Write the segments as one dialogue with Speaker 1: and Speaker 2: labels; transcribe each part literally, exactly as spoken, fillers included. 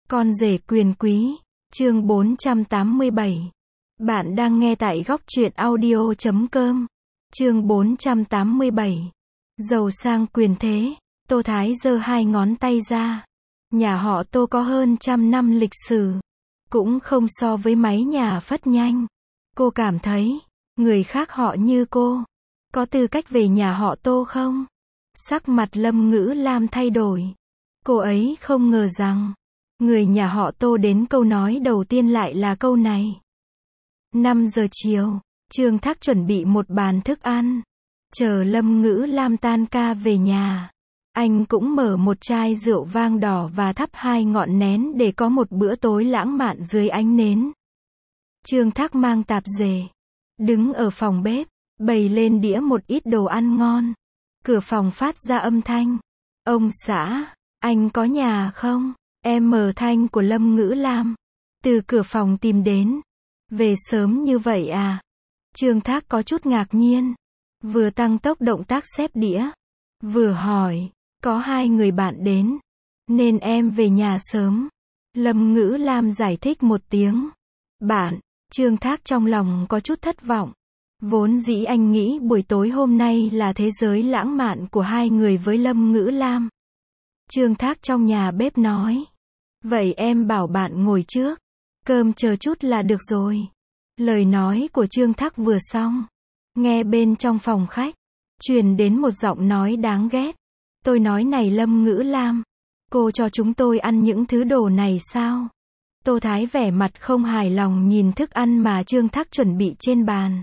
Speaker 1: Con rể quyền quý, chương bốn trăm tám mươi bảy. Bạn đang nghe tại góc truyện audio chấm com. Chương bốn trăm tám mươi bảy. Giàu sang quyền thế, Tô Thái giơ hai ngón tay ra. Nhà họ Tô có hơn trăm năm lịch sử, cũng không so với mấy nhà phất nhanh. Cô cảm thấy, người khác họ như cô, có tư cách về nhà họ Tô không? Sắc mặt Lâm Ngữ Lam thay đổi. Cô ấy không ngờ rằng, người nhà họ Tô đến câu nói đầu tiên lại là câu này. năm giờ chiều, Trương Thác chuẩn bị một bàn thức ăn. Chờ Lâm Ngữ Lam tan ca về nhà, anh cũng mở một chai rượu vang đỏ và thắp hai ngọn nén để có một bữa tối lãng mạn dưới ánh nến. Trương Thác mang tạp dề, đứng ở phòng bếp, bày lên đĩa một ít đồ ăn ngon. Cửa phòng phát ra âm thanh. Ông xã, anh có nhà không? Em mở thanh của Lâm Ngữ Lam từ cửa phòng tìm đến. Về sớm như vậy à? Trương Thác có chút ngạc nhiên, vừa tăng tốc động tác xếp đĩa, vừa hỏi, có hai người bạn đến, nên em về nhà sớm. Lâm Ngữ Lam giải thích một tiếng. Bạn, Trương Thác trong lòng có chút thất vọng. Vốn dĩ anh nghĩ buổi tối hôm nay là thế giới lãng mạn của hai người với Lâm Ngữ Lam. Trương Thác trong nhà bếp nói. Vậy em bảo bạn ngồi trước, cơm chờ chút là được rồi. Lời nói của Trương Thác vừa xong, nghe bên trong phòng khách truyền đến một giọng nói đáng ghét. Tôi nói này Lâm Ngữ Lam, cô cho chúng tôi ăn những thứ đồ này sao? Tô Thái vẻ mặt không hài lòng nhìn thức ăn mà Trương Thác chuẩn bị trên bàn.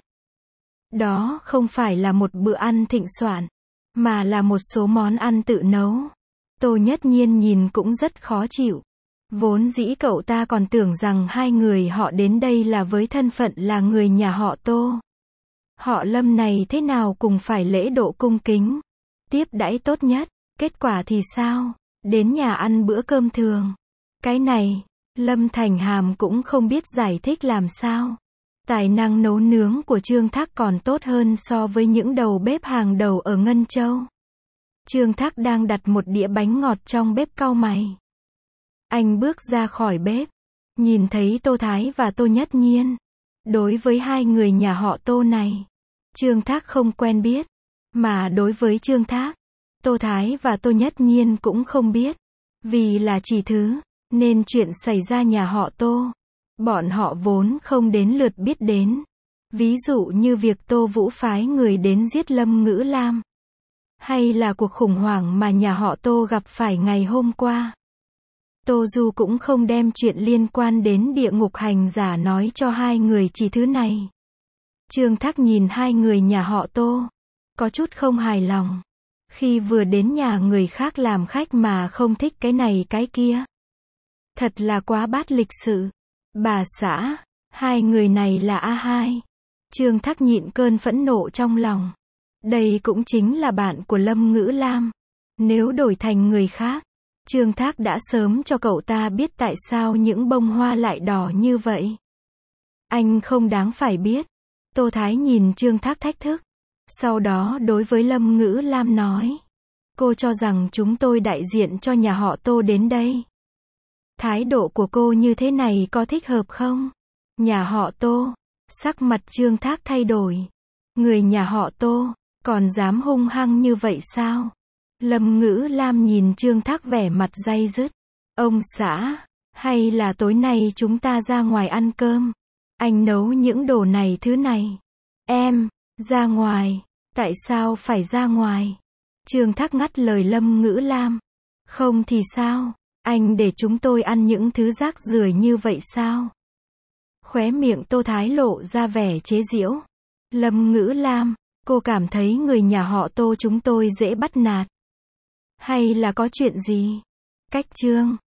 Speaker 1: Đó không phải là một bữa ăn thịnh soạn, mà là một số món ăn tự nấu. Tô Nhất Nhiên nhìn cũng rất khó chịu. Vốn dĩ cậu ta còn tưởng rằng hai người họ đến đây là với thân phận là người nhà họ Tô. Họ Lâm này thế nào cũng phải lễ độ cung kính, tiếp đãi tốt nhất. Kết quả thì sao? Đến nhà ăn bữa cơm thường. Cái này, Lâm Thành Hàm cũng không biết giải thích làm sao. Tài năng nấu nướng của Trương Thác còn tốt hơn so với những đầu bếp hàng đầu ở Ngân Châu. Trương Thác đang đặt một đĩa bánh ngọt trong bếp cau mày. Anh bước ra khỏi bếp, nhìn thấy Tô Thái và Tô Nhất Nhiên. Đối với hai người nhà họ Tô này, Trương Thác không quen biết, mà đối với Trương Thác, Tô Thái và Tô Nhất Nhiên cũng không biết. Vì là chỉ thứ, nên chuyện xảy ra nhà họ Tô, bọn họ vốn không đến lượt biết đến. Ví dụ như việc Tô Vũ phái người đến giết Lâm Ngữ Lam, hay là cuộc khủng hoảng mà nhà họ Tô gặp phải ngày hôm qua. Tô Du cũng không đem chuyện liên quan đến địa ngục hành giả nói cho hai người chỉ thứ này. Trương Thác nhìn hai người nhà họ Tô, có chút không hài lòng. Khi vừa đến nhà người khác làm khách mà không thích cái này cái kia, thật là quá bát lịch sự. Bà xã, hai người này là A hai. Trương Thác nhịn cơn phẫn nộ trong lòng. Đây cũng chính là bạn của Lâm Ngữ Lam. Nếu đổi thành người khác, Trương Thác đã sớm cho cậu ta biết tại sao những bông hoa lại đỏ như vậy. Anh không đáng phải biết. Tô Thái nhìn Trương Thác thách thức. Sau đó đối với Lâm Ngữ Lam nói. Cô cho rằng chúng tôi đại diện cho nhà họ Tô đến đây. Thái độ của cô như thế này có thích hợp không? Nhà họ Tô. Sắc mặt Trương Thác thay đổi. Người nhà họ Tô, còn dám hung hăng như vậy sao? Lâm Ngữ Lam nhìn Trương Thác vẻ mặt day dứt. Ông xã, hay là tối nay chúng ta ra ngoài ăn cơm? Anh nấu những đồ này thứ này. Em, ra ngoài. Tại sao phải ra ngoài? Trương Thác ngắt lời Lâm Ngữ Lam. Không thì sao? Anh để chúng tôi ăn những thứ rác rưởi như vậy sao? Khóe miệng Tô Thái lộ ra vẻ chế giễu. Lâm Ngữ Lam, cô cảm thấy người nhà họ Tô chúng tôi dễ bắt nạt? Hay là có chuyện gì? Cách Trương